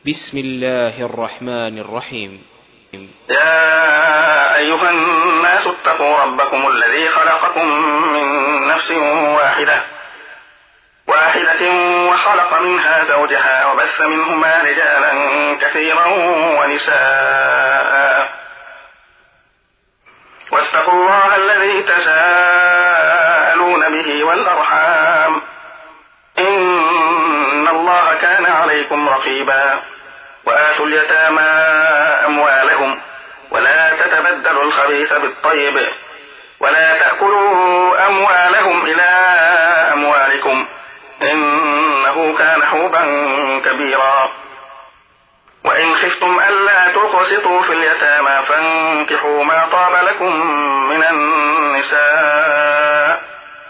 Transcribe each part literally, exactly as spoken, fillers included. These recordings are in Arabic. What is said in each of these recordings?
بسم الله الرحمن الرحيم. يا أيها الناس اتقوا ربكم الذي خلقكم من نفس واحدة واحدة وخلق منها زوجها وبث منهما رجالا كثيرا ونساء واتقوا الله الذي تساءلون به والأرحام إن الله كان عليكم رقيبا. وآتوا اليتامى أموالهم ولا تتبدلوا الخبيث بالطيب ولا تأكلوا أموالهم إلى أموالكم إنه كان حوبا كبيرا. وإن خفتم ألا تقسطوا في اليتامى فانكحوا ما طاب لكم من النساء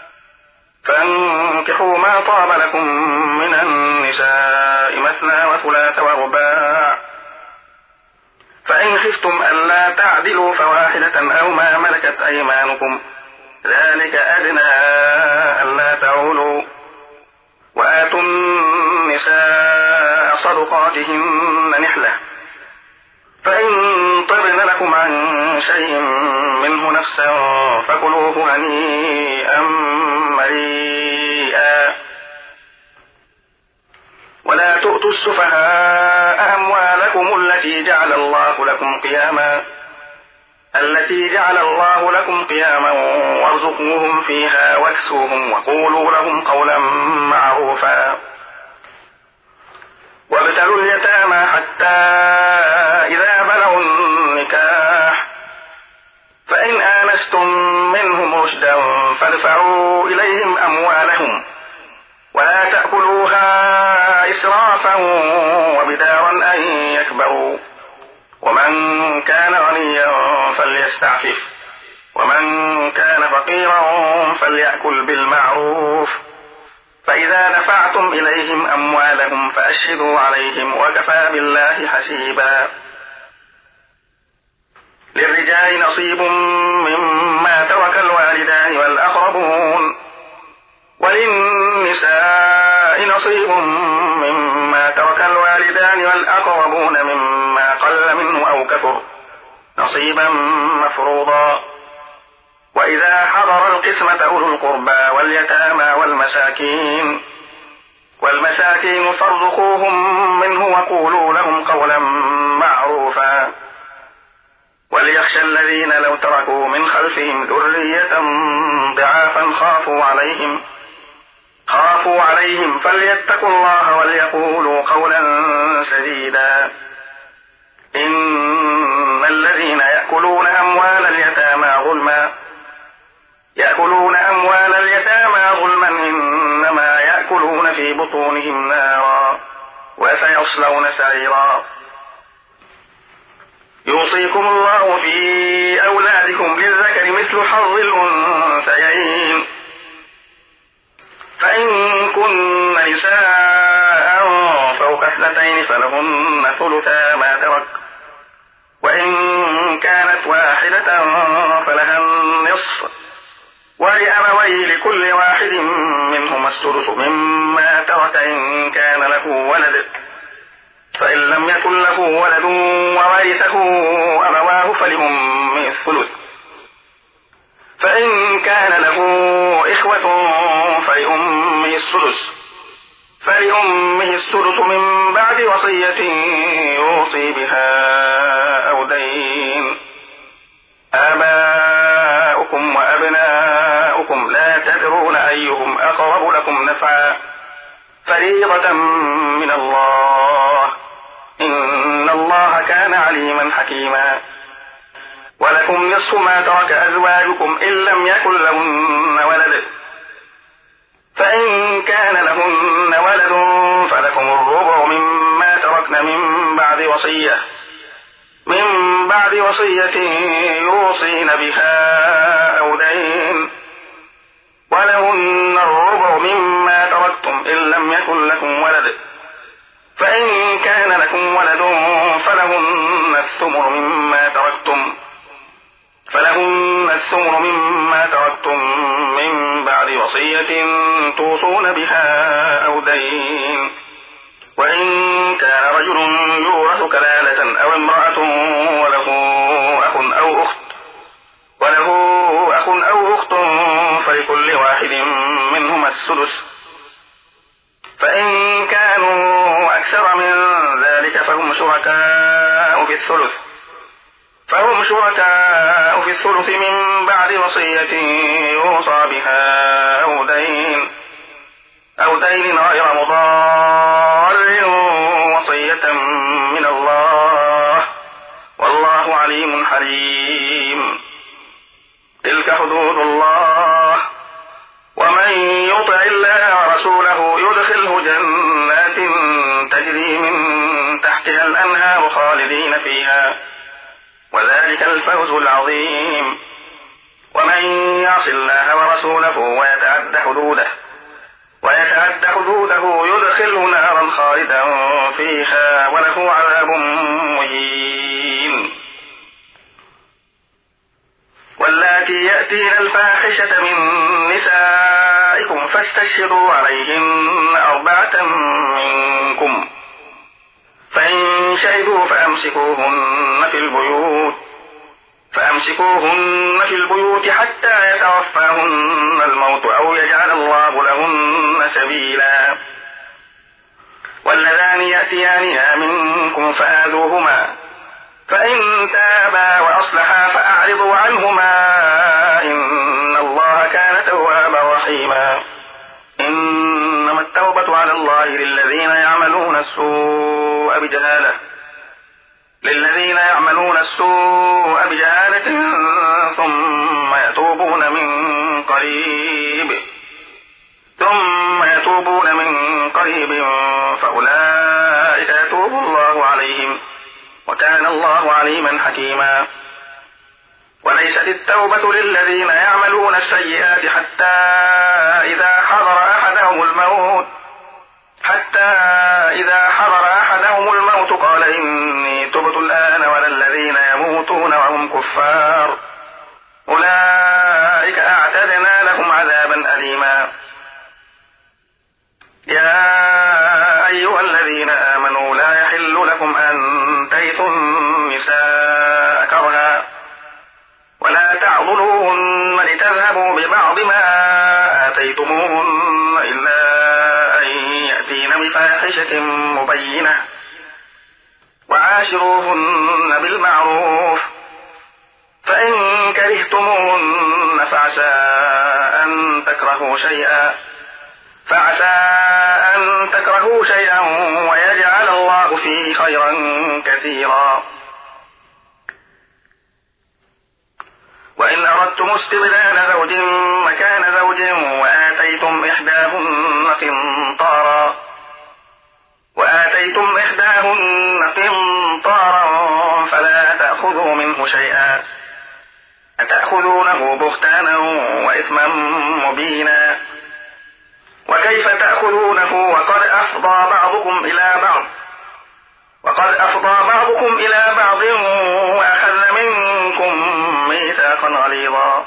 فانكحوا ما طاب لكم من النساء مثنى وثلاث ورباع فإن خفتم ألا تعدلوا فواحدة أو ما ملكت أيمانكم ذلك أدنى ألا تعولوا. وآتوا النساء صدقاتهن نحلة فإن طبن لكم عن شيء منه نفسا فكلوه هنيئا مريئا. ولا تؤتوا السفهاء أموالكم التي جعل الله لكم قياما التي جعل الله لكم قياما وارزقوهم فيها واكسوهم وقولوا لهم قولا معروفا. وابتلوا اليتامى حتى إذا بلغوا النكاح فإن آنستم منهم رشدا فادفعوا إليهم أموالهم ولا تأكلوها إسرافا وبدارا أن يكبروا. ومن كان غنيا فليستعفف ومن كان فقيرا فليأكل بالمعروف. فإذا دفعتم إليهم أموالهم فأشهدوا عليهم وكفى بالله حسيبا. للرجال نصيب مما ترك الوالدان والأقربون وللنساء نصيب مما ترك الوالدان والأقربون مما قل منه أو كثر نصيبا مفروضا. وإذا حضر القسمة أولو القربى واليتامى والمساكين والمساكين فارزقوهم منه وقولوا لهم قولا معروفا. وليخشى الذين لو تركوا من خلفهم ذرية ضعافا خافوا عليهم خافوا عليهم فليتقوا الله وليقولوا قولا سديدا. إن الذين يأكلون أموال اليتامى ظلما يأكلون أموال اليتامى ظلما إنما يأكلون في بطونهم نارا وسيصلون سعيرا. يوصيكم الله في أولادكم للذكر مثل حظ الأنثيين فإن كن نساء فوق اثنتين فلهن ثلثا ما ترك وإن كانت واحدة فلها النصف ولأبويه لكل واحد منهما السدس مما ترك إن كان له ولد فإن لم يكن له ولد وورثه أبواه فلأمه الثلث فإن كان له إخوة فلأمه السدس فلأمه السدس من بعد وصية يوصي بها أو دين. آباؤكم وأبناؤكم لا تدرون أيهم أقرب لكم نفعا فريضة من الله إن الله كان عليما حكيما. ولكم نصف ما ترك أزواجكم إن لم يكن لهن ولد فإن كان لهن ولد فلكم الربع مما تركن من بعد وصية من بعد وصية يوصين بها أو دين ولهن الربع مما تركتم إن لم يكن لكم ولد فإن كان لكم ولد فلهن الثمن مما تركتم فلهن الثمن مما تركتم من بعد وصية توصون بها أو دين. وإن كان رجل يورث كلالة أو امرأة وله أخ أو أخت وله أخ أو أخت فلكل واحد منهما السدس، فإن كانوا أكثر من ذلك فهم شركاء في الثلث فهم شركاء في الثلث من بعد وصية يوصى بها أو دين أو دين غير مضار وصية من الله والله عليم حليم. تلك حدود الله، ومن يطع الله ورسوله يدخله جنات تجري من تحتها الأنهار خالدين فيها وذلك الفوز العظيم. ومن يعص الله ورسوله ويتعد حدوده ويتعد حدوده يدخله نارا خالدا فيها وله عذاب مهين. واللاتي يأتين الفاحشة من نسائكم فاستشهدوا عليهن أربعة منكم، فإن شهدوا فأمسكوهن في البيوت فأمسكوهن في البيوت حتى يتوفاهن الموت أو يجعل الله لهن سبيلا. واللذان يأتيانها منكم فآذوهما، فإن تابا وأصلحا فأعرضوا عنهما إن الله كان توابا رحيما. إنما التوبة على الله للذين يعملون السوء بجهالة للذين يعملون السوء بجهالة ثم يتوبون من قريب ثم يتوبون من قريب فأولئك يتوب الله عليهم وكان الله عليما حكيما. وليست التوبة للذين يعملون السيئات حتى إذا حضر أحدهم الموت حتى إذا حضر أحدهم الموت قال إني تبت الآن ولا الذين يموتون وهم كفار أولئك أعتدنا لهم عذابا أليما. يا أيها الذين آمنوا لا يحل لكم أن ترثوا النساء كرها ولا تعضلوهن لتذهبوا ببعض ما آتيتموهن إلا أن يأتين بفاحشة مبينة وعاشروهن بالمعروف، فإن كرهتموهن فعسى أن تكرهوا شيئا فعسى أن تكرهوا شيئا ويجعل الله فيه خيرا كثيرا. وإن أردتم استبدال زوج مكان زوج وآتيتم إحداهن قنطارا وآتيتم إحداهن قنطارا فلا تأخذوا منه شيئا أتأخذونه بهتانا وإثما مبينا. وكيف تأخذونه وقد أفضى بعضكم إلى بعض وقد أفضى بعضكم إلى بعض وأخذ منكم ميثاقا غليظا.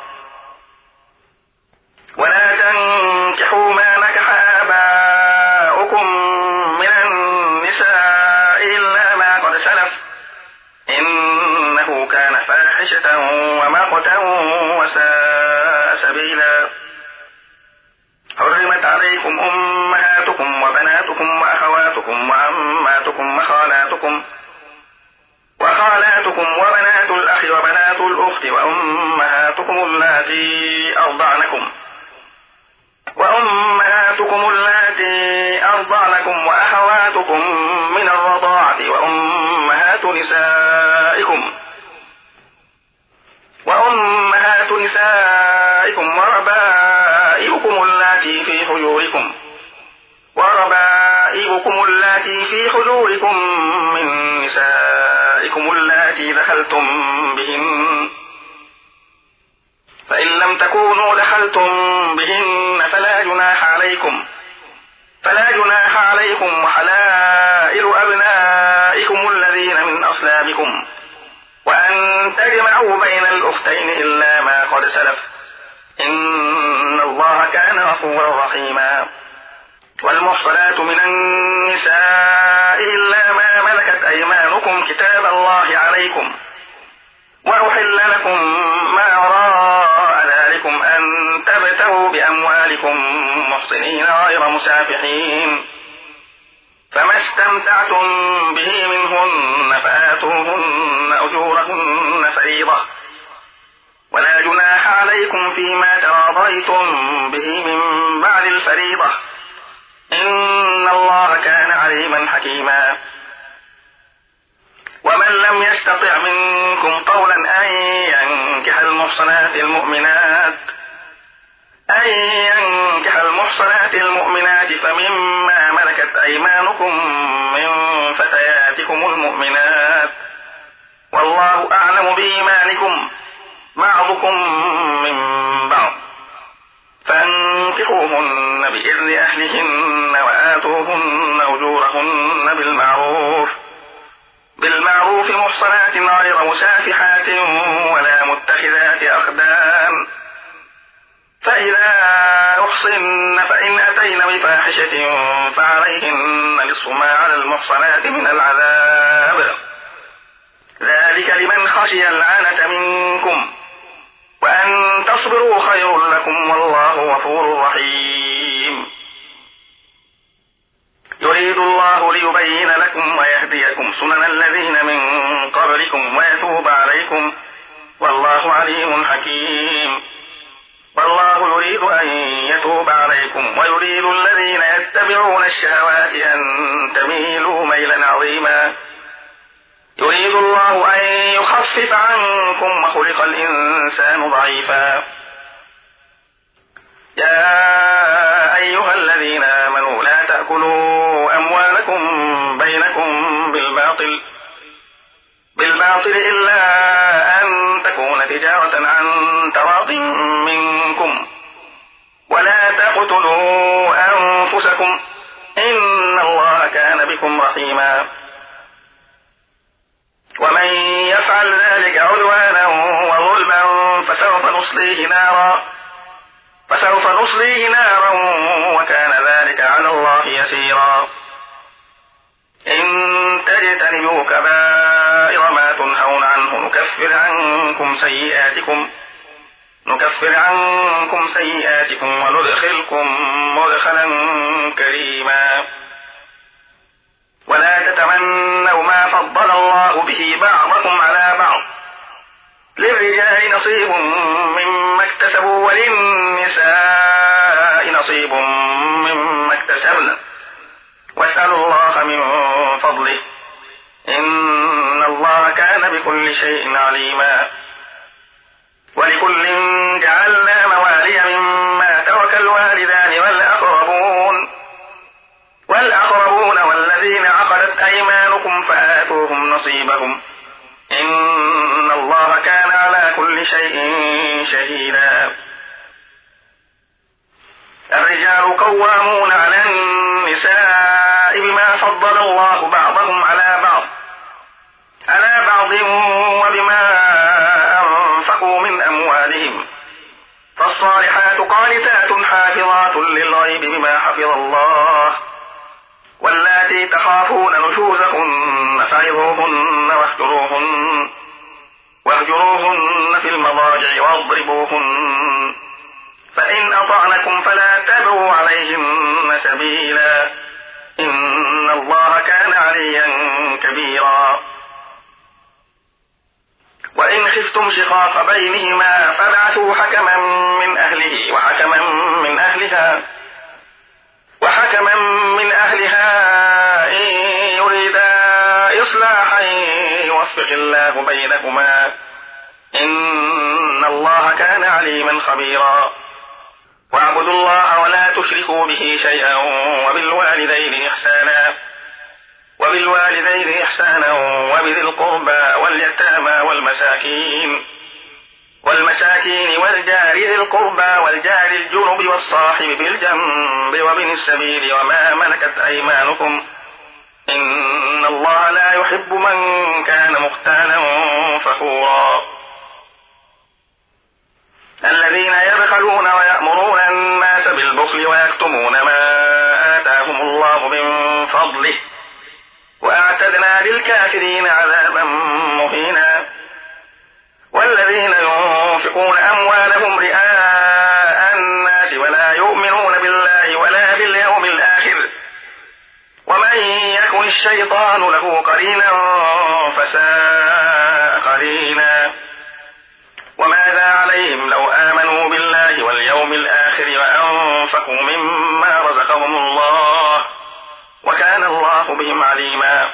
ولا تنكحوا ما نكح آباؤكم من النساء إلا ما قد سلف إنه كان فاحشة ومقتا وساء سبيلا. حرمت عليكم أمهاتكم وبناتكم وأخواتكم وعماتكم وخالاتكم وخالاتكم وبنات الأخ وبنات الأخت وأمهاتكم اللاتي أرضعنكم وأمهاتكم اللاتي أرضعنكم وأخواتكم من الرضاعة وأمهات نسائكم وأمهات نسائكم وربائبكم اللاتي في حجوركم وربائبكم اللاتي في حجوركم من نسائكم اللاتي دخلتم بهن، فإن لم تكونوا دخلتم بهن فلا جناح عليكم فلا جناح عليكم وحلائل أبنائكم الذين من أصلابكم وأن تجمعوا بين الأختين إلا ما قد سلف إن الله كان غفورا رحيما. والمحصنات من النساء إلا ما ملكت أيمانكم كتاب الله عليكم، وأحل لكم ما وراء ذلكم أن تبتغوا بأموالكم محصنين غير مسافحين، فما استمتعتم به منهن فآتوهن أجورهن فريضة، ولا جناح عليكم فيما تراضيتم به من بعد الفريضة، إن الله كان عليما حكيما. ومن لم يستطع منكم قولا أن ينكح المحصنات المؤمنات أن ينكح المحصنات المؤمنات فمما ملكت أيمانكم من فتياتكم المؤمنات، والله أعلم بإيمانكم بعضكم من بعض، فانكحوهن بإذن أهلهن وآتوهن أجورهن بالمعروف بالمعروف محصنات غير مسافحات ولا متخذات أخدان، فإذا أحصن فإن أتين بفاحشة فعليهن نصف ما على المحصنات من العذاب، ذلك لمن خشي العنة منكم، وأن تصبروا خير لكم والله غفور رحيم. يريد الله ليبين لكم ويهديكم سنن الذين من قبلكم ويتوب عليكم، والله عليم حكيم. والله يريد أن يتوب عليكم ويريد الذين يتبعون الشهوات أن تميلوا ميلا عظيما. يريد الله أن يخفف عنكم وخلق الإنسان ضعيفا. يا أيها الذين آمنوا لا تأكلوا أموالكم بينكم بالباطل بالباطل إلا أن تكون تجارة عن تراض منكم، ولا تقتلوا أنفسكم إن الله كان بكم رحيما. ومن يفعل ذلك عدوانا وظلما فسوف نصليه نارا فسوف نصليه نارا وكان ذلك على الله يسيرا. إن تجتنبوا كبائر ما تنهون عنه نكفر عنكم سيئاتكم نكفر عنكم سيئاتكم وندخلكم مدخلا كريما. ولا تتمنوا ما فضل الله به بعضكم على بعض، للرجال نصيب مما اكتسبوا وللنساء نصيب مما اكتسبن، واسألوا الله من فضله إن الله كان بكل شيء عليما. ولكل جعلنا موالي مما ترك الوالدان والأقربون والأقربون والذين عقدت أيمانكم فآتوهم نصيبهم إن الله كان على كل شيء شهيدا. الرجال قوامون على النساء بما فضل الله بعضهم على بعض على بعض وبما أنفقوا من أموالهم، فالصالحات قانتات حافظات للغيب بما حفظ الله، واللاتي تخافون نشوزهن فعظوهن واهجروهن واهجروهن في المضاجع واضربوهن، فإن أطعنكم فلا تبغوا عليهن سبيلا إن الله كان عليا كبيرا. وإن خفتم شقاق بينهما فابعثوا حكما من أهله وحكما من أهلها وحكما من أهلها إن يريدا إصلاحا يوفق الله بينهما إن الله كان عليما خبيرا. واعبدوا الله ولا تشركوا به شيئا وبالوالدين إحسانا وبالوالدين إحسانا وبذي القربى واليتامى والمساكين والمساكين والجار ذي القربى والجار الجنب والصاحب بالجنب وابن السبيل وما ملكت أيمانكم إن الله لا يحب من كان مختالا فخورا. الذين يبخلون ويأمرون الناس بالبخل ويكتمون ما آتاهم الله من فضله وأعتدنا للكافرين عذابا مهينا. والذين ينفقون أموالهم رئاء الناس ولا يؤمنون بالله ولا باليوم الآخر ومن يكن الشيطان له قرينا فساء قرينا. وماذا عليهم لو آمنوا بالله واليوم الآخر وأنفقوا مما رزقهم الله وكان الله بهم عليما.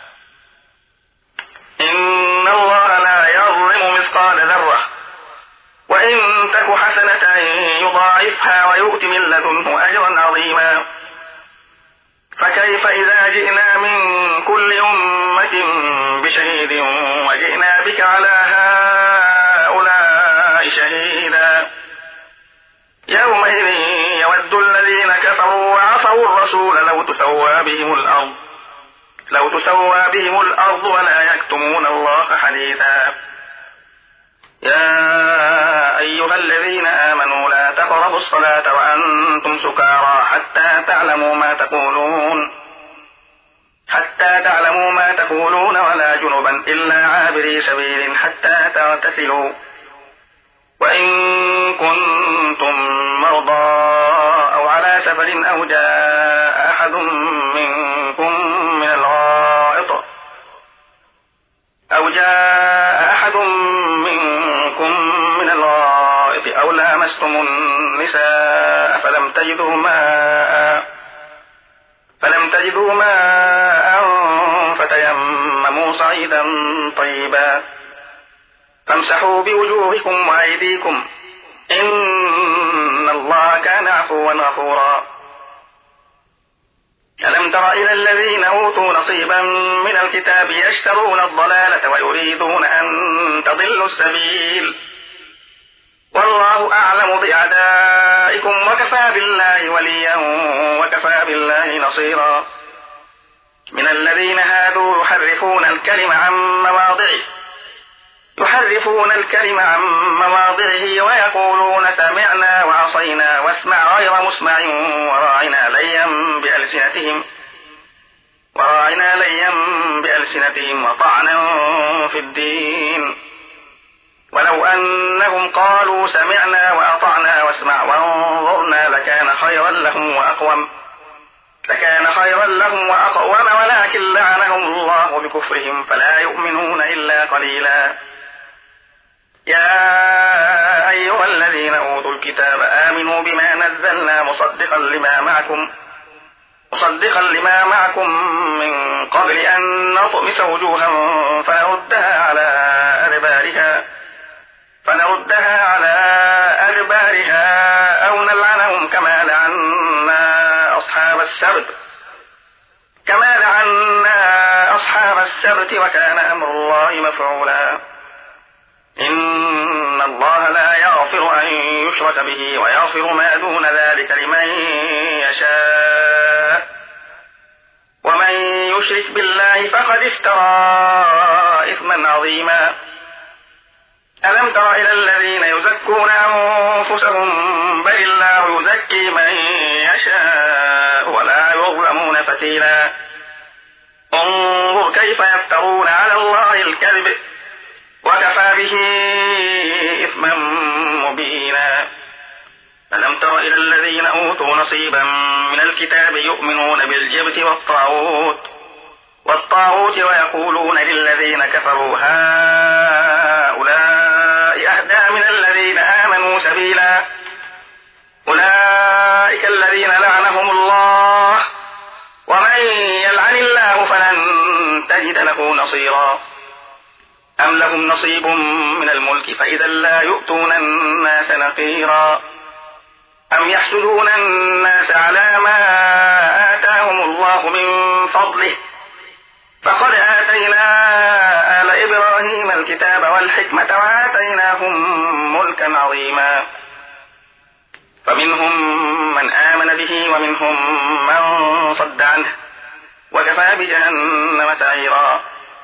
إن الله لا يظلم مثقال ذرة وإن تك حسنة يضاعفها ويؤت من لدنه أجرا عظيما. فكيف إذا جئنا من كل أمة بشهيد وجئنا بك على هؤلاء شهيدا. يومئذ يود الذين كفروا وعصوا الرسول لو تسوى بهم الأرض لو تسوى بهم الأرض ولا يكتمون الله حديثا. يا أيها الذين آمنوا لا تقربوا الصلاة وأنتم سكارى حتى تعلموا ما تقولون حتى تعلموا ما تقولون ولا جنبا إلا عابري سبيل حتى تغتسلوا. وإن كنتم مرضى أو على سفر أو جاء أحد منكم من الغائط أو جاء أحد منكم من الغائط أو لامستم النساء فلم تجدوا ماء فلم تجدوا ماء فتيمموا صعيدا طيبا فامسحوا بوجوهكم وأيديكم إن الله كان عفوا غفورا. ألم تر إلى الذين أوتوا نصيبا من الكتاب يشترون الضلالة ويريدون أن تضلوا السبيل والله أعلم بأعدائكم وكفى بالله وليا وكفى بالله نصيرا. من الذين هادوا يحرفون الكلم عن مواضعه يحرفون الكلم عن مواضعه ويقولون سمعنا وعصينا واسمع غير مسمع وراعنا ليا بألسنتهم وراعنا ليا بألسنتهم وطعنا في الدين. ولو أنهم قالوا سمعنا وأطعنا واسمع وانظرنا لكان خيرا لهم وأقوم لكان خيرا لهم وأقوم ولكن لعنهم الله بكفرهم فلا يؤمنون إلا قليلا. يا أيها الذين أوتوا الكتاب آمنوا بما نزلنا مصدقا لما معكم مصدقا لما معكم من قبل أن نطمس وجوها فنردها على أدبارها فنردها على أدبارها أو نلعنهم كما لعنا أصحاب السبت كما لعنا أصحاب السبت وكان أمر الله مفعولا. إن الله لا يغفر أن يشرك به ويغفر ما دون ذلك لمن يشاء ومن يشرك بالله فقد افترى إثما عظيما. ألم تر إلى الذين يزكون أنفسهم بل الله يزكي من يشاء ولا يظلمون فتيلا. انظر كيف يفترون على الله الكذب وكفى به إثما مبينا. ألم تر إلى الذين أوتوا نصيبا من الكتاب يؤمنون بالجبت والطاغوت والطاغوت ويقولون للذين كفروا هؤلاء أهدى من الذين آمنوا سبيلا. أولئك الذين لعنهم الله ومن يلعن الله فلن تجد له نصيرا. أم لهم نصيب من الملك فإذا لا يؤتون الناس نقيرا. أم يحسدون الناس على ما آتاهم الله من فضله فقد آتينا آل إبراهيم الكتاب والحكمة وآتيناهم ملكا عظيما. فمنهم من آمن به ومنهم من صد عنه وكفى بجهنم سعيرا.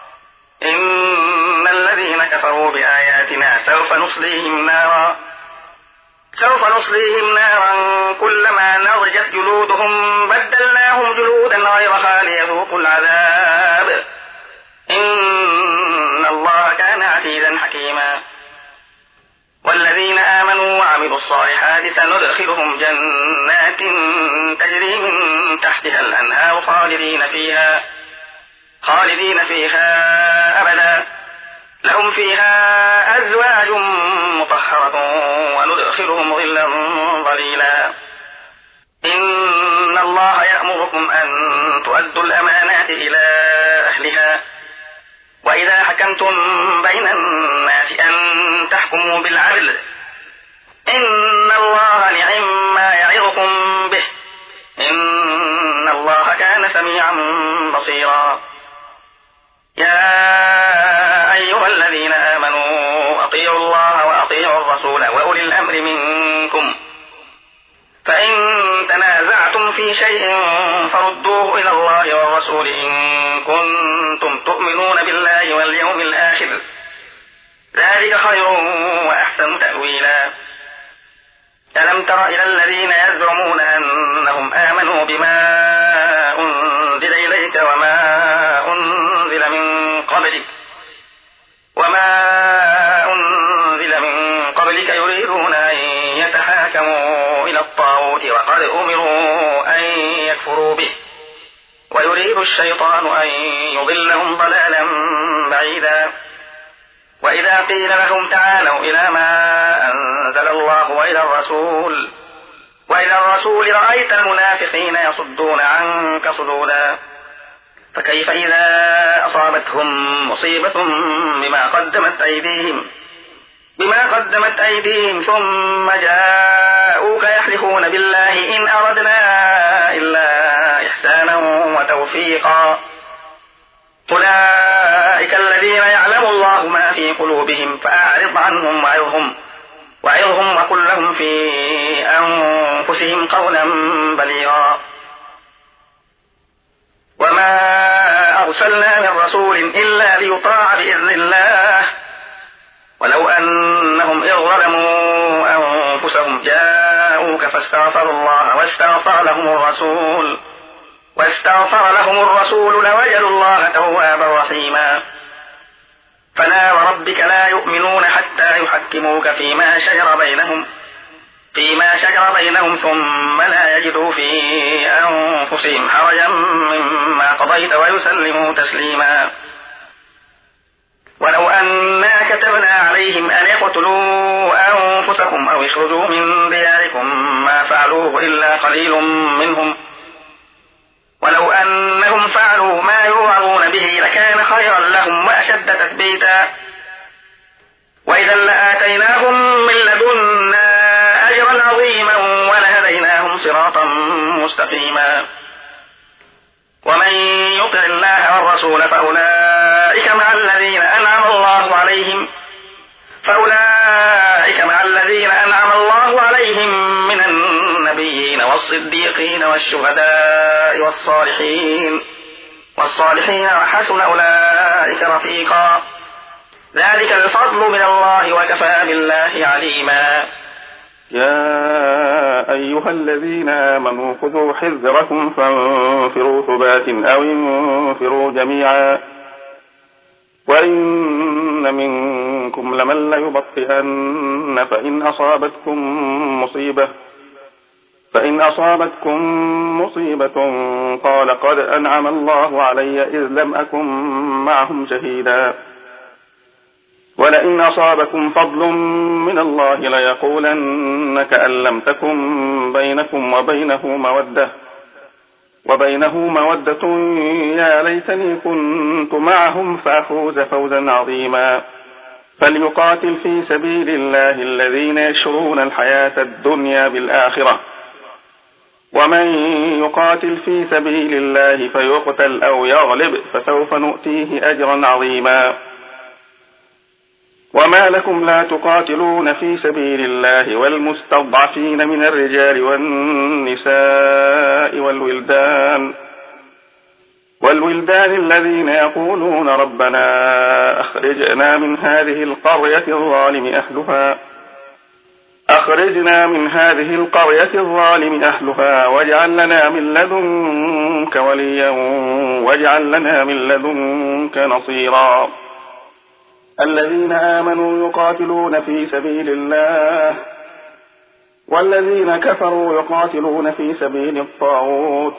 إن الذين كفروا بآياتنا سوف نصليهم نارا سوف نصليهم نارا كلما نضجت جلودهم بدلناهم جلودا غيرها ليذوقوا العذاب حكيما. والذين آمنوا وعملوا الصالحات سندخلهم جنات تجري من تحتها الأنهار خالدين فيها خالدين فيها أبدا، لهم فيها أزواج مطهرة وندخلهم ظلا ظليلا. إن الله يأمركم أن تؤدوا الأمانات إلى أهلها وإذا حكمتم بين الناس أن تحكموا بالعدل، إن الله نعم ما يعظكم به، إن الله كان سميعا بصيرا. يا أيها الذين آمنوا أطيعوا الله وأطيعوا الرسول وأولي الأمر منكم، فإن تنازعتم في شيء فردوه إلى الله والرسول إن كنتم تؤمنون بالله واليوم الآخر، ذلك خير وأحسن تأويلا. ألم تر إلى الذين يزعمون أنهم آمنوا بما أنزل إليك وما أنزل من قبلك وما أنزل من قبلك يريدون أن يتحاكموا إلى الطاغوت وقد أمروا أن يكفروا به ويريد الشيطان أن يضلهم ضلالا بعيدا. وإذا قيل لهم تعالوا إلى ما أنزل الله وإلى الرسول وإلى الرسول رأيت المنافقين يصدون عنك صدودا. فكيف إذا أصابتهم مصيبة بما قدمت أيديهم بما قدمت أيديهم ثم جاءوك يحلفون بالله إن أردنا إلا إحسانا وتوفيقا، أولئك الذين يعلم الله ما في قلوبهم فأعرض عنهم وعظهم وعظهم وقل لهم في أنفسهم قولا بليغا. وما أرسلنا من رسول إلا ليطاع بإذن الله، ولو أنهم إذ ظلموا أنفسهم جاءوك فاستغفروا الله واستغفر لهم الرسول واستغفر لهم الرسول لوجدوا الله توابا رحيما. فلا وربك لا يؤمنون حتى يحكموك فيما شجر بينهم فيما شجر بينهم ثم لا يجدوا في أنفسهم حرجا مما قضيت ويسلموا تسليما. ولو أنا كتبنا عليهم أن يقتلوا أنفسهم أو يخرجوا من دياركم ما فعلوه إلا قليل منهم، ولو أنهم فعلوا ما يوعظون به لكان خيرا لهم وأشد تثبيتا، وإذا لآتيناهم من لدنا أجرا عظيما ولهديناهم صراطا مستقيما. ومن يطع الله والرسول فأولئك مع الذين أنعم الله عليهم فأولئك مع الذين أنعم الله عليهم من النبيين والصديقين والشهداء والصالحين والصالحين وحسن أولئك رفيقا. ذلك الفضل من الله وكفى بالله عليما. يا أيها الذين آمنوا خذوا حذركم فانفروا ثبات أو انفروا جميعا وإن منكم لمن ليبطئن فإن أصابتكم مصيبة فإن أصابتكم مصيبة قال قد أنعم الله علي إذ لم أكن معهم شهيدا ولئن أصابكم فضل من الله ليقولن كأن لم تكن بينكم وبينه مودة وبينه مودة يا ليتني كنت معهم فأفوز فوزا عظيما. فليقاتل في سبيل الله الذين يشرون الحياة الدنيا بالآخرة ومن يقاتل في سبيل الله فيقتل أو يغلب فسوف نؤتيه أجرا عظيما. وما لكم لا تقاتلون في سبيل الله والمستضعفين من الرجال والنساء والولدان والولدان الذين يقولون ربنا أخرجنا من هذه القرية الظالم أهلها أخرجنا من هذه القرية الظالم أهلها واجعل لنا من لدنك وليا واجعل لنا من لدنك نصيرا. الذين آمنوا يقاتلون في سبيل الله والذين كفروا يقاتلون في سبيل الطاغوت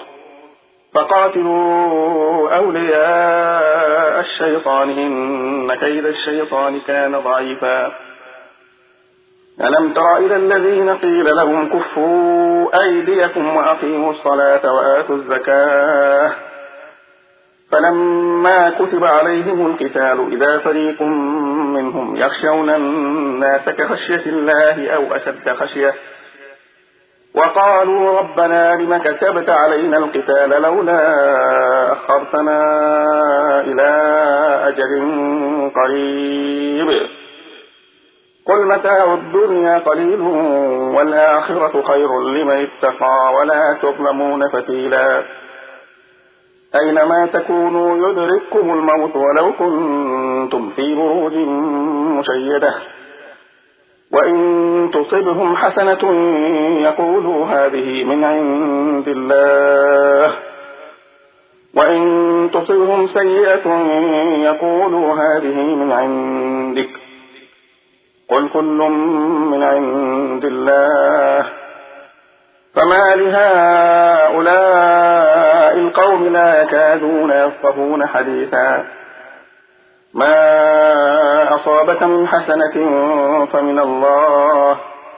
فقاتلوا أولياء الشيطان إن كيد الشيطان كان ضعيفا. ألم تر إلى الذين قيل لهم كفوا أيديكم وأقيموا الصلاة وآتوا الزكاة فلما كتب عليهم القتال إذا فريق منهم يخشون الناس كخشية الله أو أشد خشية وقالوا ربنا لم كتبت علينا القتال لولا أخرتنا إلى أجل قريب قل متاع الدنيا قليل والآخرة خير لمن اتقى ولا تظلمون فتيلا. أينما تكونوا يدرككم الموت ولو كنتم في بروج مشيدة وإن تصبهم حسنة يقولوا هذه من عند الله وإن تصبهم سيئة يقولوا هذه من عندك قل كل من عند الله فما لهؤلاء القوم لا يكادون يفقهون حديثا. ما أصابك من حسنة فمن الله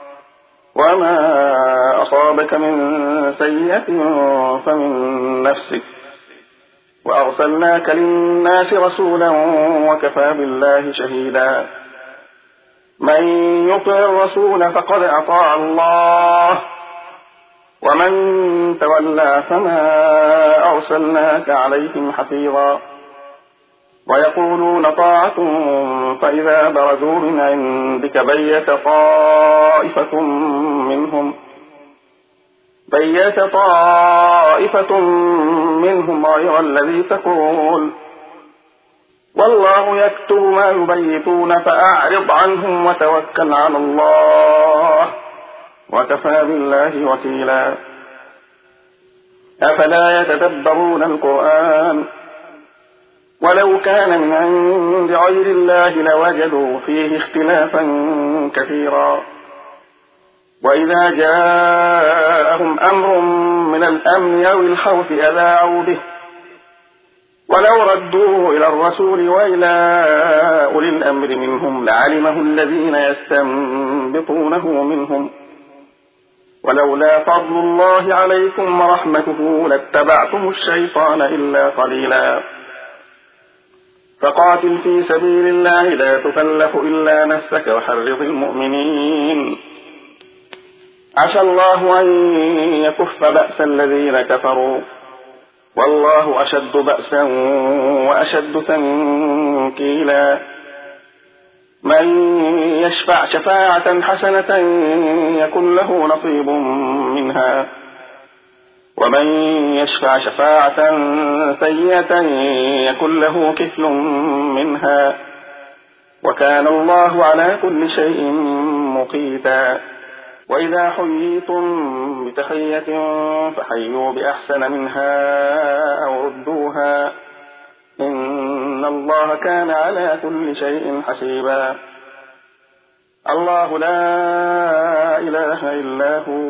وما أصابك من سيئة فمن نفسك وأرسلناك للناس رسولا وكفى بالله شهيدا. من يطع الرسول فقد أطاع الله ومن تولى فما أرسلناك عليهم حفيظا. ويقولون طاعة فإذا برزوا من عندك بيت طائفة منهم بيت طائفة منهم غير الذي تقول والله يكتب ما يبيتون فأعرض عنهم وتوكل على الله وكفى بالله وكيلا. أفلا يتدبرون القرآن ولو كان من عند غير الله لوجدوا فيه اختلافا كثيرا. وإذا جاءهم أمر من الأمن أو الخوف أذاعوا به ولو ردوه إلى الرسول وإلى أولي الأمر منهم لعلمه الذين يستنبطونه منهم ولولا فضل الله عليكم ورحمته لاتبعتم الشيطان إلا قليلا. فقاتل في سبيل الله لا تكلف إلا نفسك وحرض المؤمنين عسى الله أن يكف بأس الذين كفروا والله أشد بأسا وأشد تنكيلا. من يشفع شفاعة حسنة يكن له نصيب منها ومن يشفع شفاعة سيئة يكن له كفل منها وكان الله على كل شيء مقيتا. وإذا حييتم بتحية فحيوا بأحسن منها أو ردوها إن الله كان على كل شيء حسيبا. الله لا إله إلا هو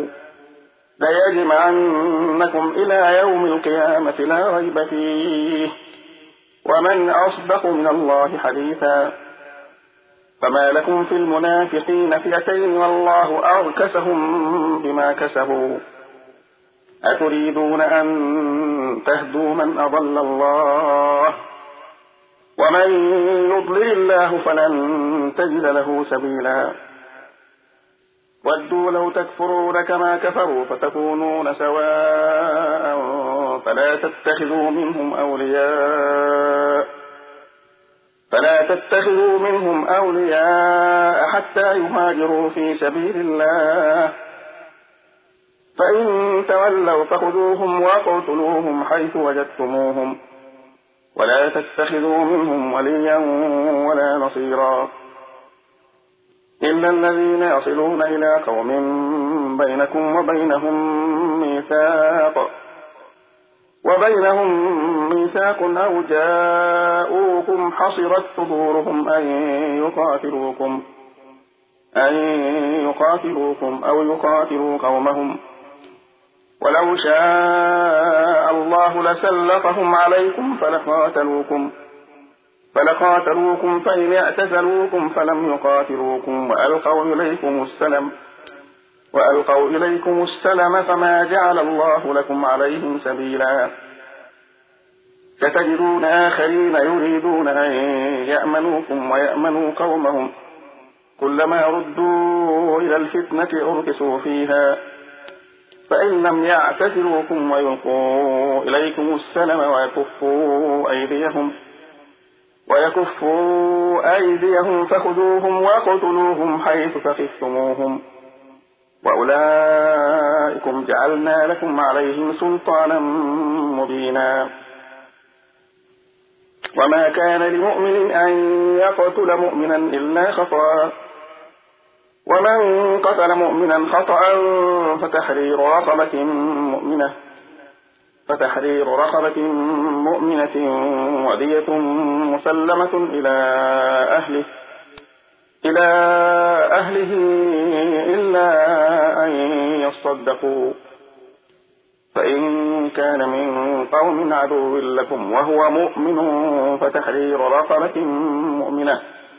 ليجمعنكم إلى يوم القيامة لا ريب فيه ومن أصدق من الله حديثا. فما لكم في المنافقين فئتين والله أركسهم بما كسبوا أتريدون أن تهدوا من أضل الله ومن يضلل الله فلن تجد له سبيلا. ودوا لو تكفرون كما كفروا فتكونون سواء فلا تتخذوا منهم أولياء فلا تتخذوا منهم أولياء حتى يهاجروا في سبيل الله فإن تولوا فخذوهم واقتلوهم حيث وجدتموهم ولا تتخذوا منهم وليا ولا نصيرا إلا الذين يصلون إلى قوم بينكم وبينهم ميثاق وبينهم ميثاق أو جاءوكم حصرت صدورهم أن يقاتلوكم أن يقاتلوكم أو يقاتلوا قومهم ولو شاء الله لسلطهم عليكم فلقاتلوكم فلقاتلوكم فإن اعتزلوكم فلم يقاتلوكم وألقوا إليكم السلم وألقوا إليكم السلم فما جعل الله لكم عليهم سبيلا ستجدون آخرين يريدون أن يأمنوكم ويأمنوا قومهم كلما ردوا إلى الفتنة أركسوا فيها فإن لم يعتزلوكم ويلقوا إليكم السلم ويكفوا أيديهم ويكفوا أيديهم فخذوهم وقتلوهم حيث ثقفتموهم وأولئكم جعلنا لكم عليهم سلطانا مبينا وما كان لمؤمن أن يقتل مؤمنا إلا خطأ ومن قتل مؤمنا خطأ فتحرير رقبة مؤمنة فتحرير رقبة مؤمنة ودية مسلمة إلى أهله إلى أهله إلا أن يصدقوا فإن كان من قوم عدو لكم وهو مؤمن فتحرير رقبة مؤمنة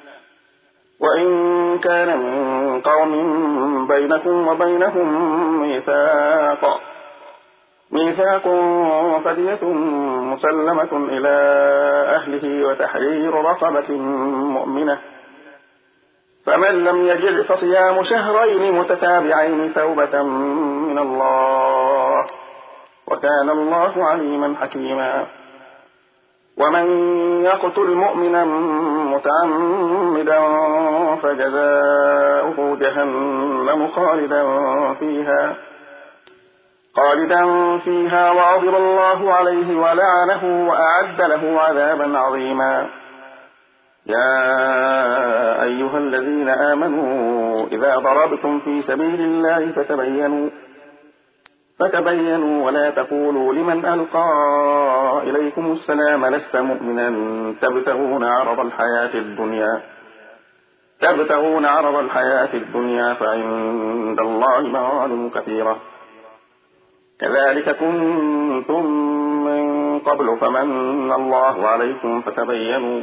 وإن كان من قوم بينكم وبينهم ميثاق ميثاق فدية مسلمة إلى أهله وتحرير رقبة مؤمنة فمن لم يجد فصيام شهرين متتابعين توبة من الله وكان الله عليما حكيما ومن يقتل مؤمنا متعمدا فجزاؤه جهنم خالدا فيها خالدا فيها وغضب الله عليه ولعنه وأعد له عذابا عظيما يا أيها الذين آمنوا إذا ضربتم في سبيل الله فتبينوا فتبينوا ولا تقولوا لمن ألقى إليكم السلام لست مؤمنا تبتغون عرض الحياة الدنيا تبتغون عرض الحياة الدنيا فعند الله مغانم كثيرة كذلك كنتم من قبل فمن الله عليكم فتبينوا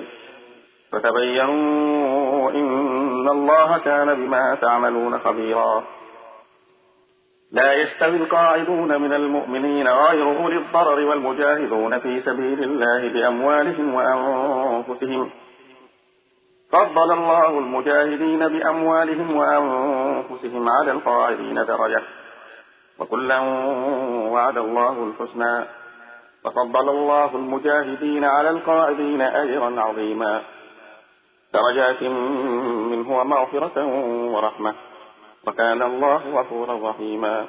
فتبينوا إن الله كان بما تعملون خبيرا لا يستوي القاعدون من المؤمنين غير أولي الضرر والمجاهدون في سبيل الله بأموالهم وأنفسهم فضل الله المجاهدين بأموالهم وأنفسهم على القاعدين درجة وكلا وعد الله الحسنى ففضل الله المجاهدين على القاعدين أجرا عظيما درجات منه ومغفرة ورحمة وكان الله غفورا رحيما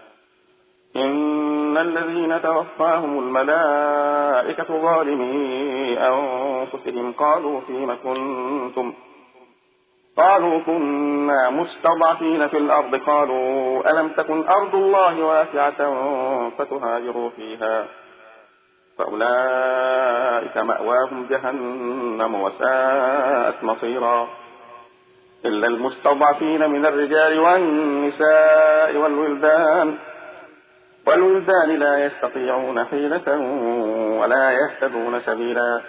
إن الذين توفاهم الملائكة ظالمي أنفسهم قالوا فيم كنتم قالوا كنا مستضعفين في الأرض قالوا ألم تكن أرض الله واسعة فتهاجروا فيها فأولئك مأواهم جهنم وساءت مصيرا إلا المستضعفين من الرجال والنساء والولدان والولدان لا يستطيعون حيلة ولا يهتدون سبيلا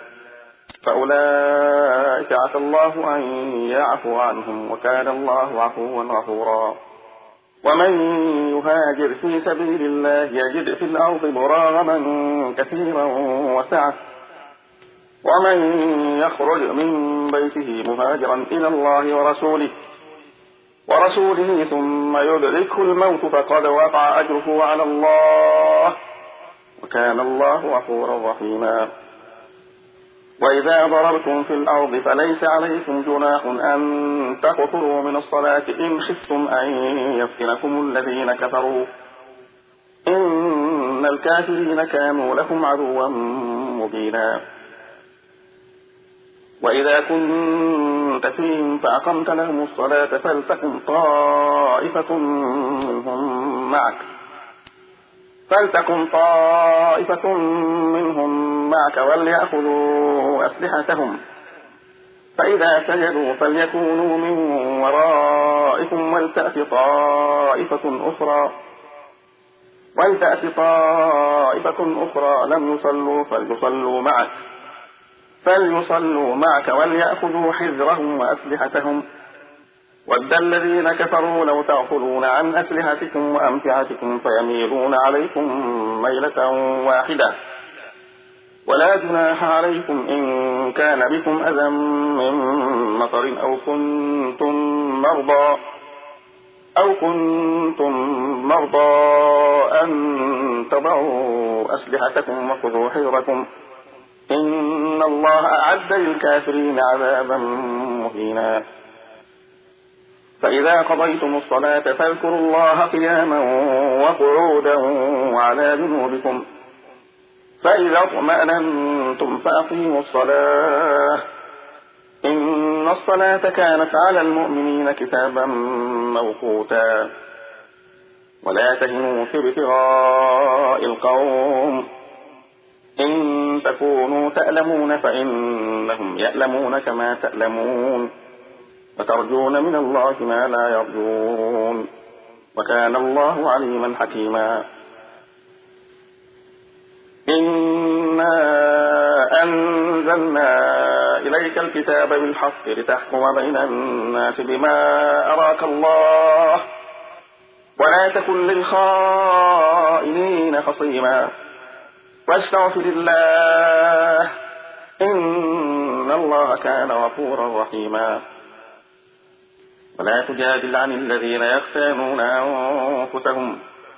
فأولئك عسى الله أن يعفو عنهم وكان الله عفوا غفورا ومن يهاجر في سبيل الله يجد في الأرض مراغما كثيرا وسعة ومن يخرج من بيته مهاجرا إلى الله ورسوله ورسوله ثم يدركه الموت فقد وقع أجره على الله وكان الله غفورا رحيما وإذا ضربتم في الأرض فليس عليكم جناح أن تقصروا من الصلاة إن خفتم أن يفتنكم الذين كفروا إن الكافرين كانوا لكم عدوا مبينا وإذا كنت فيهم فأقمت لهم الصلاة فلتقم طائفة منهم معك فلتكن طائفة منهم معك وليأخذوا أسلحتهم، فإذا سجدوا فليكونوا من ورائكم ولتأت طائفة أخرى ولتأت طائفة أخرى لم يصلوا فليصلوا معك فليصلوا معك وليأخذوا حذرهم وأسلحتهم. ود الذين كفروا لو تغفلون عن أسلحتكم وأمتعتكم فيميلون عليكم ميلة واحدة، ولا جناح عليكم إن كان بكم أذى من مطر أو كنتم مرضى أو كنتم مرضى أن تضعوا أسلحتكم وخذوا حذركم، إن الله أعد للكافرين عذابا مهينا. فإذا قضيتم الصلاة فاذكروا الله قياما وقعودا وعلى جنوبكم، فإذا اطمأننتم فأقيموا الصلاة، إن الصلاة كانت على المؤمنين كتابا موقوتا. ولا تهنوا في ابتغاء القوم، إن تكونوا تألمون فإنهم يألمون كما تألمون، وترجون من الله ما لا يرجون، وكان الله عليما حكيما. إنا أنزلنا إليك الكتاب بالحق لتحكم بين الناس بما أراك الله، ولا تكن للخائنين خصيما، واستغفر الله إن الله كان غفورا رحيما. ولا تجادل عن الذين يختانون أنفسهم،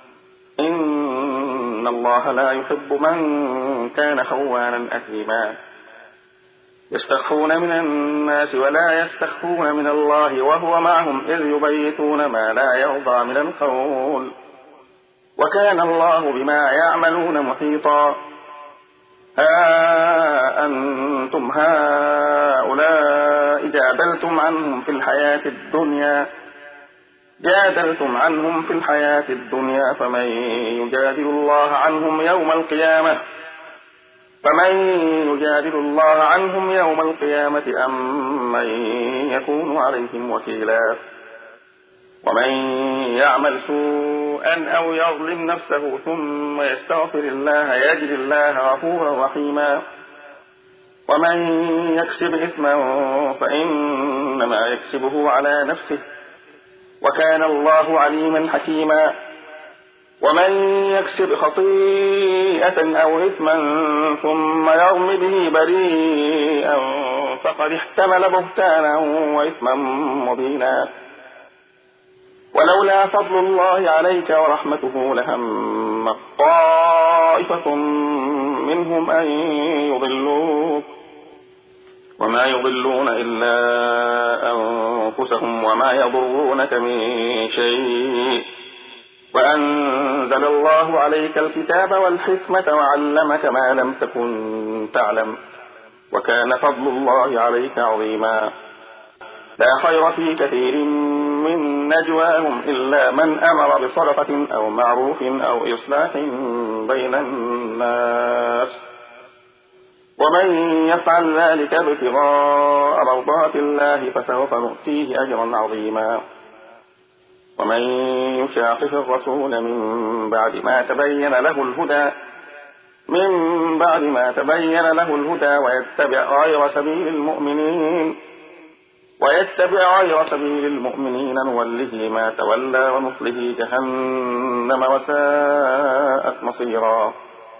إن الله لا يحب من كان خوانا أثيما. يستخفون من الناس ولا يستخفون من الله وهو معهم إذ يبيتون ما لا يرضى من القول، وكان الله بما يعملون محيطا. ها أنتم هؤلاء جادلتم عنهم في الحياة الدنيا جادلتم عنهم في الحياة الدنيا فمن يجادل الله عنهم يوم القيامة فمن يجادل الله عنهم يوم القيامة أم من يكون عليهم وكيلا. ومن يعمل سوءا أو يظلم نفسه ثم يستغفر الله يجد الله غفورا رحيما. ومن يكسب إثما فإنما يكسبه على نفسه، وكان الله عليما حكيما. ومن يكسب خطيئة أو إثما ثم يرم به بريئا فقد احتمل بهتانا وإثما مبينا. ولولا فضل الله عليك ورحمته لهم طائفة منهم أن يضلوك، وما يضلون إلا أنفسهم وما يضرونك من شيء، وأنزل الله عليك الكتاب والحكمة وعلمك ما لم تكن تعلم، وكان فضل الله عليك عظيما. لا خير في كثير من نجواهم إلا من أمر بصدقة أو معروف أو إصلاح بين الناس، ومن يفعل ذلك ابتغاء مرضات الله فسوف نؤتيه أجرا عظيما. ومن يشاقق الرسول من بعد ما تبين له الهدى من بعد ما تبين له الهدى ويتبع غير سبيل المؤمنين ويتبع غير سبيل المؤمنين نوله ما تولى ونصله جهنم وساءت مصيرا.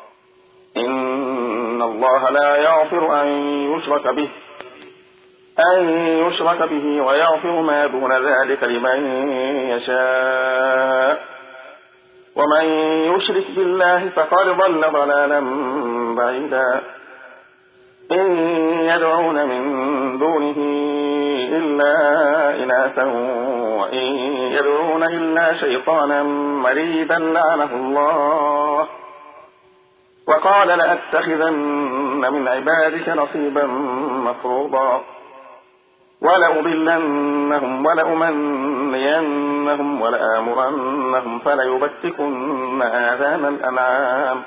إن الله لا يغفر أن يشرك به أن يشرك به ويغفر ما دون ذلك لمن يشاء، ومن يشرك بالله فقد ضل ضلالا بعيدا. إن يدعون من دونه إلا إناثا وإن يدعون إلا شيطانا مريدا لعنه الله. وقال لأتخذن من عبادك نصيبا مفروضا. ولأضلنهم ولأمنينهم ولآمرنهم فليبتكن آذان الأنعام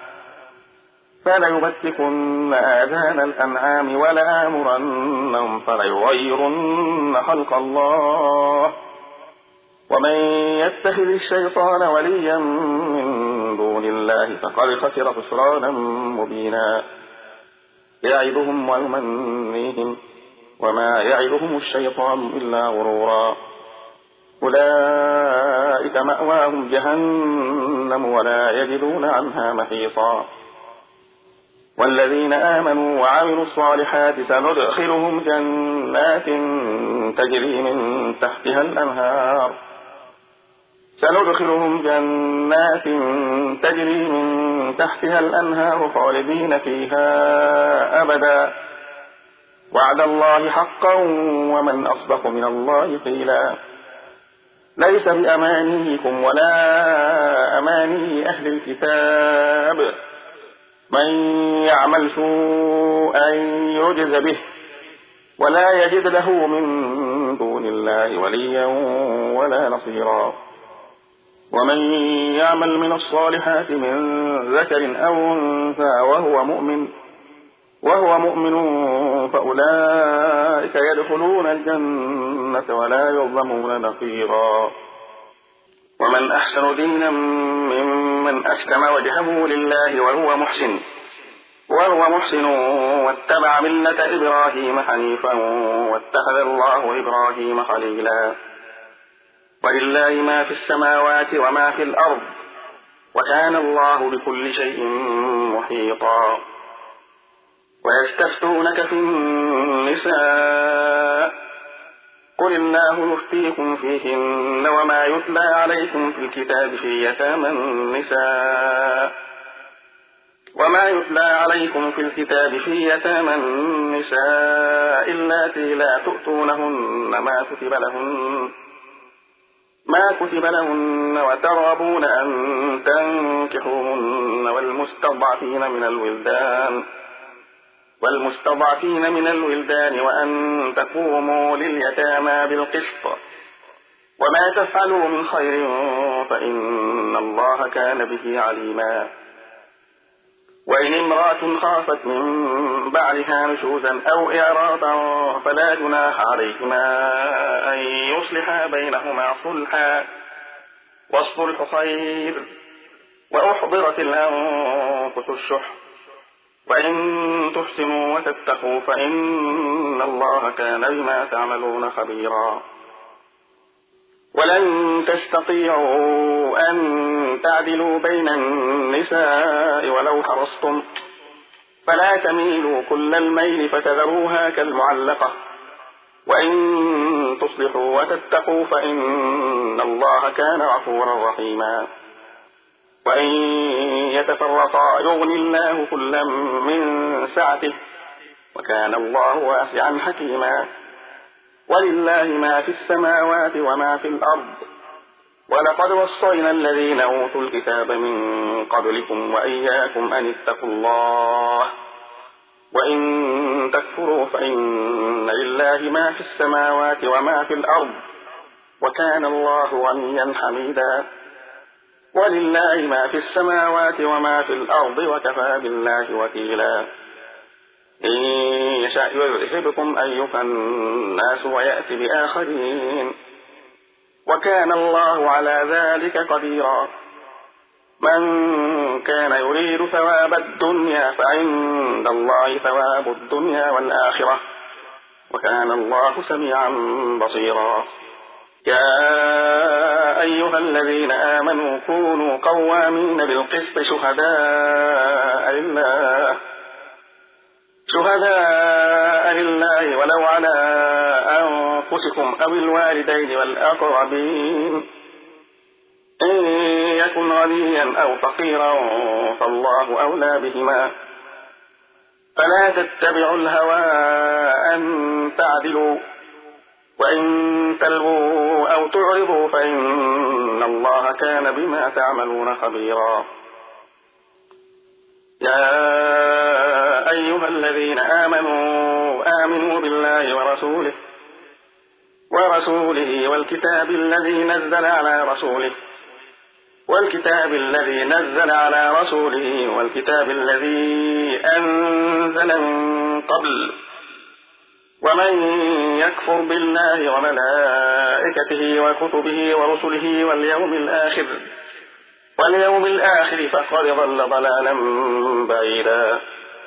فليبتكن آذان الأنعام ولآمرنهم فليغيرن خلق الله ومن يتخذ الشيطان وليا من دون الله فقد خسر خسرانا مبينا يعدهم ويمنيهم وما يعدهم الشيطان إلا غرورا أولئك مأواهم جهنم ولا يجدون عنها محيصا والذين آمنوا وعملوا الصالحات سندخلهم جنات تجري من تحتها الأنهار سندخلهم جنات تجري من تحتها الأنهار خالدين فيها أبدا وعد الله حقا ومن أصدق من الله قيلا ليس بأمانيكم ولا أماني أهل الكتاب من يعمل سوءا يجز به ولا يجد له من دون الله وليا ولا نصيرا ومن يعمل من الصالحات من ذكر أو أنثى وهو مؤمن وهو مؤمن فأولئك يدخلون الجنة ولا يظلمون نقيرا ومن أحسن دينا ممن أسلم وجهه لله وهو محسن وهو محسن واتبع ملة إبراهيم حنيفا واتخذ الله إبراهيم خليلا ولله ما في السماوات وما في الأرض وكان الله بكل شيء محيطا ويستفتونك في النساء قل الله يفتيكم فيهن وما يتلى عليكم في الكتاب في يتامى النساء وما يتلى عليكم في الكتاب في يتامى النساء اللاتي لا تؤتونهن ما كتب لهن ما كتب لهن وترغبون أن تنكحوهن والمستضعفين من الولدان والمستضعفين من الولدان وأن تقوموا لليتامى بالقسط وما تفعلوا من خير فإن الله كان به عليما وإن امرأة خافت من بعدها نشوزا أو إعراضا فلا جناح عليهما أن يصلحا بينهما صلحا والصلح خير وأحضرت الأنفس الشح وإن تحسنوا وتتقوا فإن الله كان بما تعملون خبيرا ولن تستطيعوا أن تعدلوا بين النساء ولو حرصتم فلا تميلوا كل الميل فتذروها كالمعلقة وإن تصلحوا وتتقوا فإن الله كان غفورا رحيما وإن يتفرقا يغني الله كلا من سعته وكان الله واسعا حكيما ولله ما في السماوات وما في الأرض ولقد وصينا الذين أوتوا الكتاب من قبلكم وإياكم أن اتقوا الله وإن تكفروا فإن لله ما في السماوات وما في الأرض وكان الله غنيا حميدا ولله ما في السماوات وما في الأرض وكفى بالله وكيلا إن يشاء يذهبكم أيها الناس ويأتي بآخرين وكان الله على ذلك قديرا من كان يريد ثواب الدنيا فعند الله ثواب الدنيا والآخرة وكان الله سميعا بصيرا يا أيها الذين آمنوا كونوا قوامين بالقسط شهداء لله شهداء لله ولو على أنفسكم أو الوالدين والأقربين إن يكن غنيا أو فقيرا فالله أولى بهما فلا تتبعوا الهوى أن تعدلوا وإن تلووا أو تعرضوا فإن الله كان بما تعملون خبيرا يا أيها الذين آمنوا آمنوا بالله ورسوله ورسوله والكتاب الذي نزل على رسوله والكتاب الذي نزل على رسوله والكتاب الذي أنزل من قبل ومن يكفر بالله وملائكته وكتبه ورسله واليوم الآخر واليوم الآخر فقد ضل ضلالا بعيدا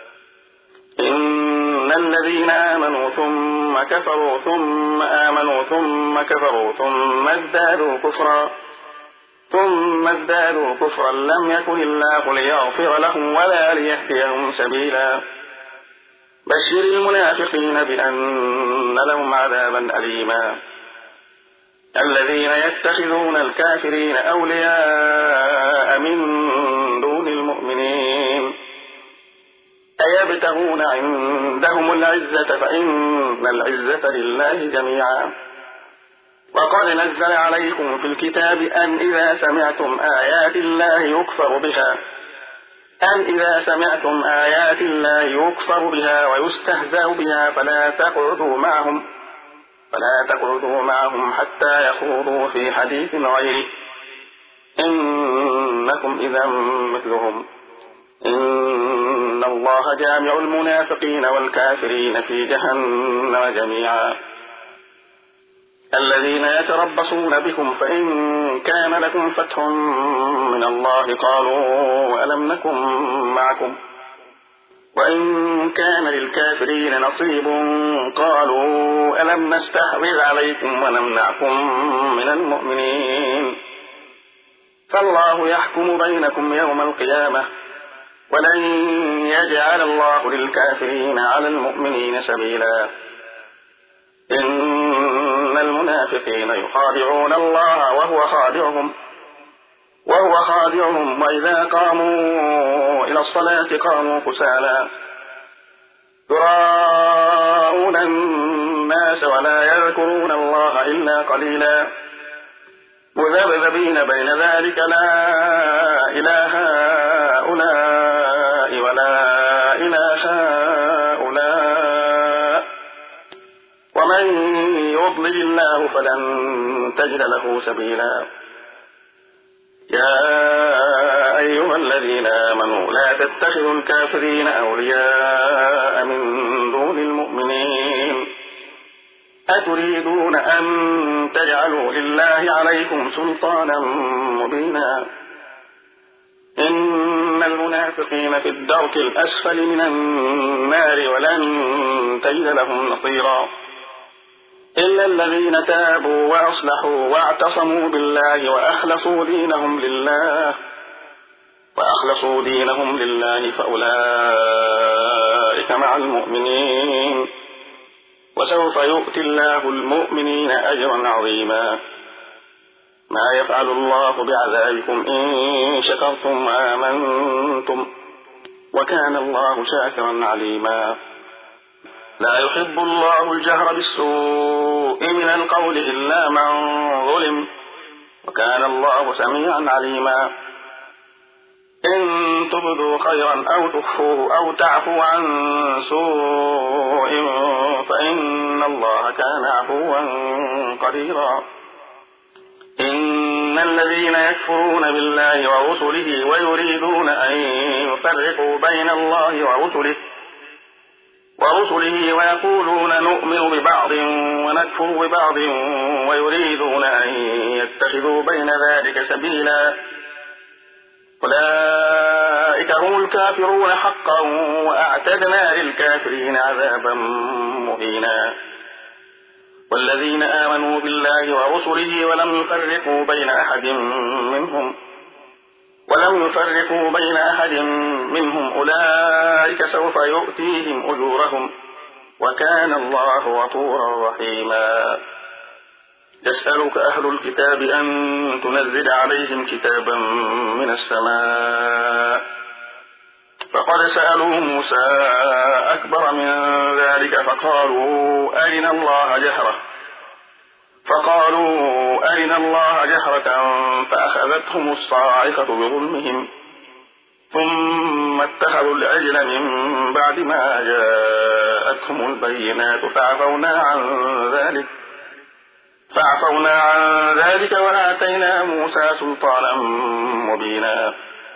إن الذين آمنوا ثم كفروا ثم آمنوا ثم كفروا ثم ازدادوا كفرا ثم ازدادوا كفرا لم يكن الله ليغفر لهم ولا ليهديهم سبيلا بشر المنافقين بأن لهم عذابا أليما الذين يتخذون الكافرين أولياء من دون المؤمنين أيبتغون عندهم العزة فإن العزة لله جميعا وقد نزل عليكم في الكتاب أن إذا سمعتم آيات الله يكفر بها أن إذا سمعتم آيات الله يكفر بها ويستهزأ بها فلا تقعدوا معهم فلا تقعدوا معهم حتى يخوضوا في حديث غيره إنكم إذا مثلهم إن الله جامع المنافقين والكافرين في جهنم جميعا الذين يتربصون بكم فإن كان لكم فتح من الله قالوا ألم نكن معكم وإن كان للكافرين نصيب قالوا ألم نستحوذ عليكم ونمنعكم من المؤمنين فالله يحكم بينكم يوم القيامة ولن يجعل الله للكافرين على المؤمنين سبيلا إن المنافقين يخادعون الله وهو خادعهم وهو خادعهم وإذا قاموا إلى الصلاة قاموا كسالى يراءون الناس ولا يذكرون الله إلا قليلا مذبذبين بين ذلك لا إله هؤلاء ولا إله هؤلاء ومن يضلل الله فلن تجد له سبيلا يا أيها الذين آمنوا لا تتخذوا الكافرين أولياء من دون المؤمنين أتريدون أن تجعلوا لله عليكم سلطانا مبينا إن المنافقين في الدرك الأسفل من النار ولن تجد لهم نصيرا إلا الذين تابوا وأصلحوا واعتصموا بالله وأخلصوا دينهم لله وأخلصوا دينهم لله فأولئك مع المؤمنين وسوف يؤتي الله المؤمنين أجرا عظيما ما يفعل الله بعذابكم إن شكرتم وآمنتم وكان الله شاكرا عليما لا يحب الله الجهر بالسوء من القول إلا من ظلم وكان الله سميعا عليما إن تبدوا خيرا أو تخفوه أو تعفوا عن سوء فإن الله كان عفوا قديرا إن الذين يكفرون بالله ورسله ويريدون أن يفرقوا بين الله ورسله ورسله ويقولون نؤمن ببعض ونكفر ببعض ويريدون أن يتخذوا بين ذلك سبيلا أولئك هم الكافرون حقا وأعتدنا للكافرين عذابا مهينا والذين آمنوا بالله ورسله ولم يفرقوا بين أحد منهم ولم يفرقوا بين أحد منهم أولئك سوف يؤتيهم أجورهم وكان الله غفورا رحيما يسألك أهل الكتاب أن تنزل عليهم كتابا من السماء فقد سألوا موسى أكبر من ذلك فقالوا أرنا الله جهرة فقالوا أرنا الله جهرة فأخذتهم الصاعقة بظلمهم ثم اتخذوا العجل من بعد ما جاءتهم البينات فعفونا عن ذلك فعفونا عن ذلك وآتينا موسى سلطانا مبينا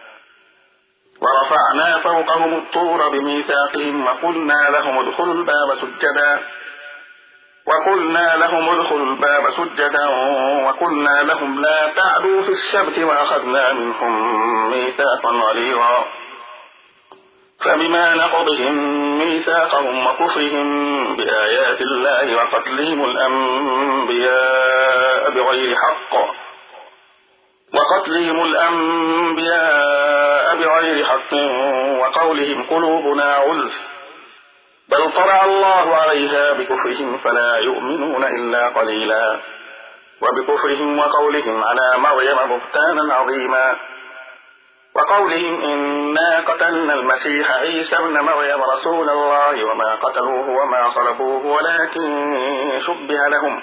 ورفعنا فوقهم الطور بميثاقهم وقلنا لهم ادخلوا الباب سجدا وقلنا لهم ادخلوا الباب سجدا وقلنا لهم لا تعدوا في السبت وأخذنا منهم ميثاقا غليظا فبما نقضهم ميثاقهم وكفرهم بآيات الله وقتلهم الأنبياء بغير حق وقتلهم الأنبياء بغير حق وقولهم قلوبنا غلف بل طبع الله عليها بكفرهم فلا يؤمنون إلا قليلا وبكفرهم وقولهم على مريم بهتانا عظيما وقولهم إنا قتلنا المسيح عيسى ابن مريم رسول الله وما قتلوه وما صلبوه ولكن شبه لهم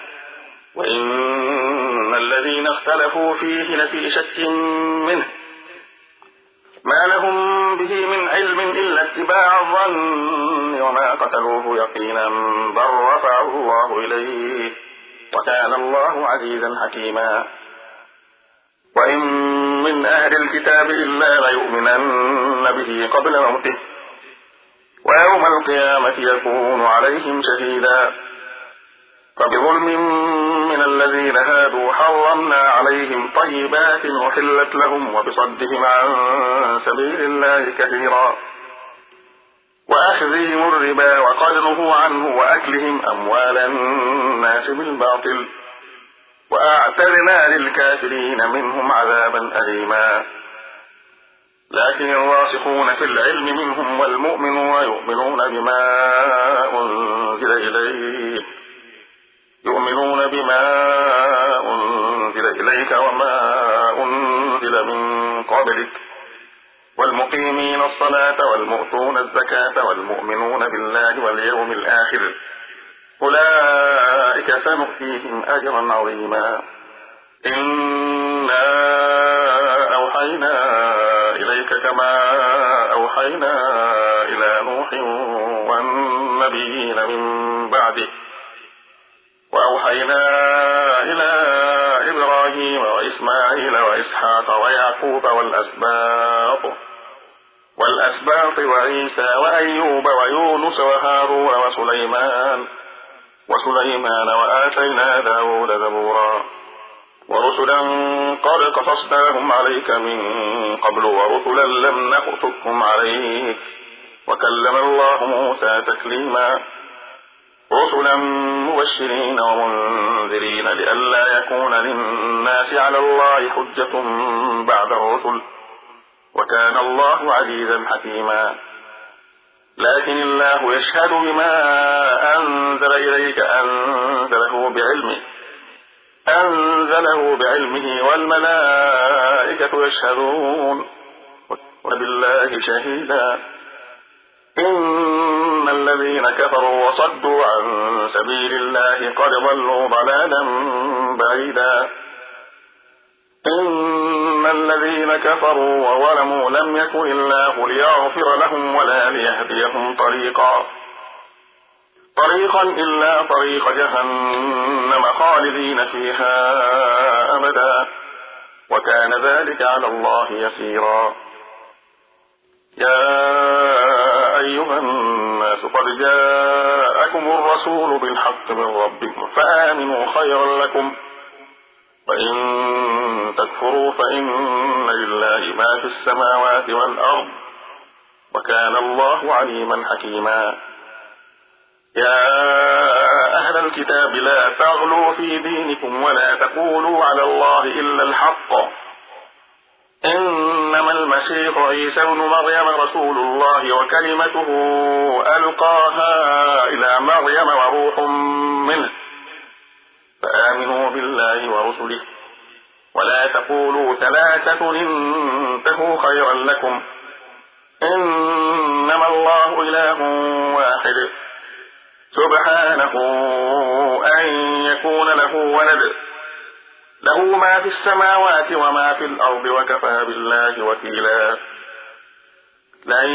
وإن الذين اختلفوا فيه لفي شك منه ما لهم به من علم إلا اتباع الظن وما قتلوه يقينا بل رفعه الله إليه وكان الله عزيزا حكيما وإن من أهل الكتاب إلا ليؤمنن به قبل موته ويوم القيامة يكون عليهم شهيدا فبظلم من الذين هادوا حرمنا عليهم طيبات أحلت لهم وبصدهم عن سبيل الله كثيرا وأخذهم الربا وقد نهوا عنه وأكلهم أموال الناس بالباطل وأعتدنا للكافرين منهم عذابا أليما لكن الراسخون في العلم منهم والمؤمنون يؤمنون بما أنزل إليك يؤمنون بما أنزل إليك وما أنزل من قبلك والمقيمين الصلاة والمؤتون الزكاة والمؤمنون بالله واليوم الآخر أولئك سنؤتيهم أجرا عظيما إنا أوحينا إليك كما أوحينا إلى نوح والنبيين من بعده وأوحينا إلى إبراهيم وإسماعيل وإسحاق ويعقوب والأسباط والأسباط وعيسى وأيوب ويونس وهارون وسليمان وسليمان وآتينا داود زبورا ورسلا قد قصصناهم عليك من قبل ورسلا لم نقصصهم عليك وكلم الله موسى تكليما رسلا مبشرين ومنذرين لئلا يكون للناس على الله حجة بعد الرسل وكان الله عزيزا حكيما لكن الله يشهد بما أنزل إليك أنزله بعلمه أنزله بعلمه والملائكة يشهدون وبالله شهيدا إن الذين كفروا وصدوا عن سبيل الله قد ضلوا ضلالا بعيدا إن الذين كفروا وظلموا لم يكن الله ليغفر لهم ولا ليهديهم طريقا طريقا إلا طريق جهنم خالدين فيها أبدا وكان ذلك على الله يسيرا يا أيها الناس قد جاءكم الرسول بالحق من ربكم فآمنوا خيرا لكم وإن تكفروا فإن لله ما في السماوات والأرض وكان الله عليما حكيما يا أهل الكتاب لا تغلوا في دينكم ولا تقولوا على الله إلا الحق إنما المسيح عيسى ابن مريم رسول الله وكلمته ألقاها إلى مريم وروح منه فآمنوا بالله ورسله ولا تقولوا ثلاثة انتهوا خيرا لكم إنما الله إله واحد سبحانه أن يكون له ولد له ما في السماوات وما في الأرض وكفى بالله وكيلا لن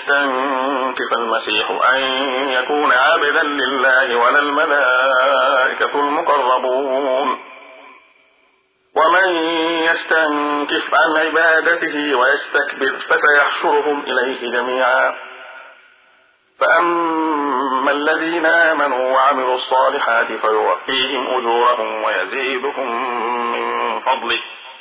يستنكف المسيح أن يكون عبدا لله ولا الملائكة الملائكة المقربون. ومن يستنكف عن عبادته ويستكبر فسيحشرهم إليه جميعا. فأما الذين آمنوا وعملوا الصالحات فيوفيهم أجورهم ويزيدهم من فضله.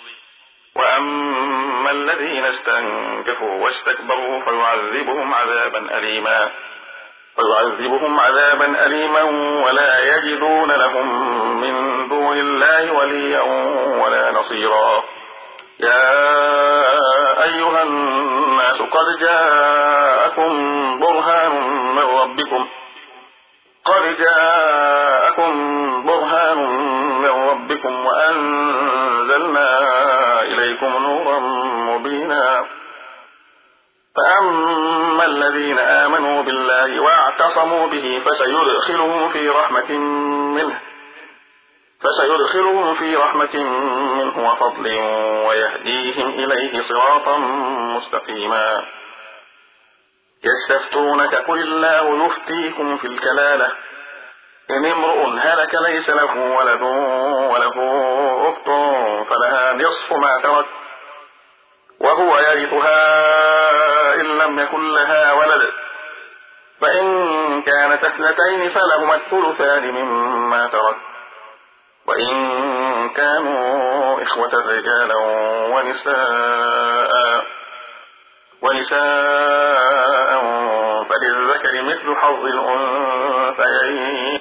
وأما الذين استنكفوا واستكبروا فيعذبهم عذابا أليما فيعذبهم عذابا أليما ولا يجدون لهم من دون الله وليا ولا نصيرا. يا أيها الناس قد جاءكم برهان من ربكم قد جاءكم برهان من ربكم وأنزلنا إليكم نورا مبينا. فأما الذين آمنوا بالله واعتصموا به فسيدخلهم في رحمة منه فسيدخلهم في رحمة منه وفضل ويهديهم إليه صراطا مستقيما. يستفتونك قل الله يفتيكم في الكلالة إن امرؤ هلك ليس له ولد وله أخت فلها نصف ما ترك وهو يرثها إن لم يكن لها ولد فإن كانت اثنتين فلهما الثلثان مما ترك وإن كانوا إخوة رجالا ونساء ونساء فللذكر مثل حظ الأنثيين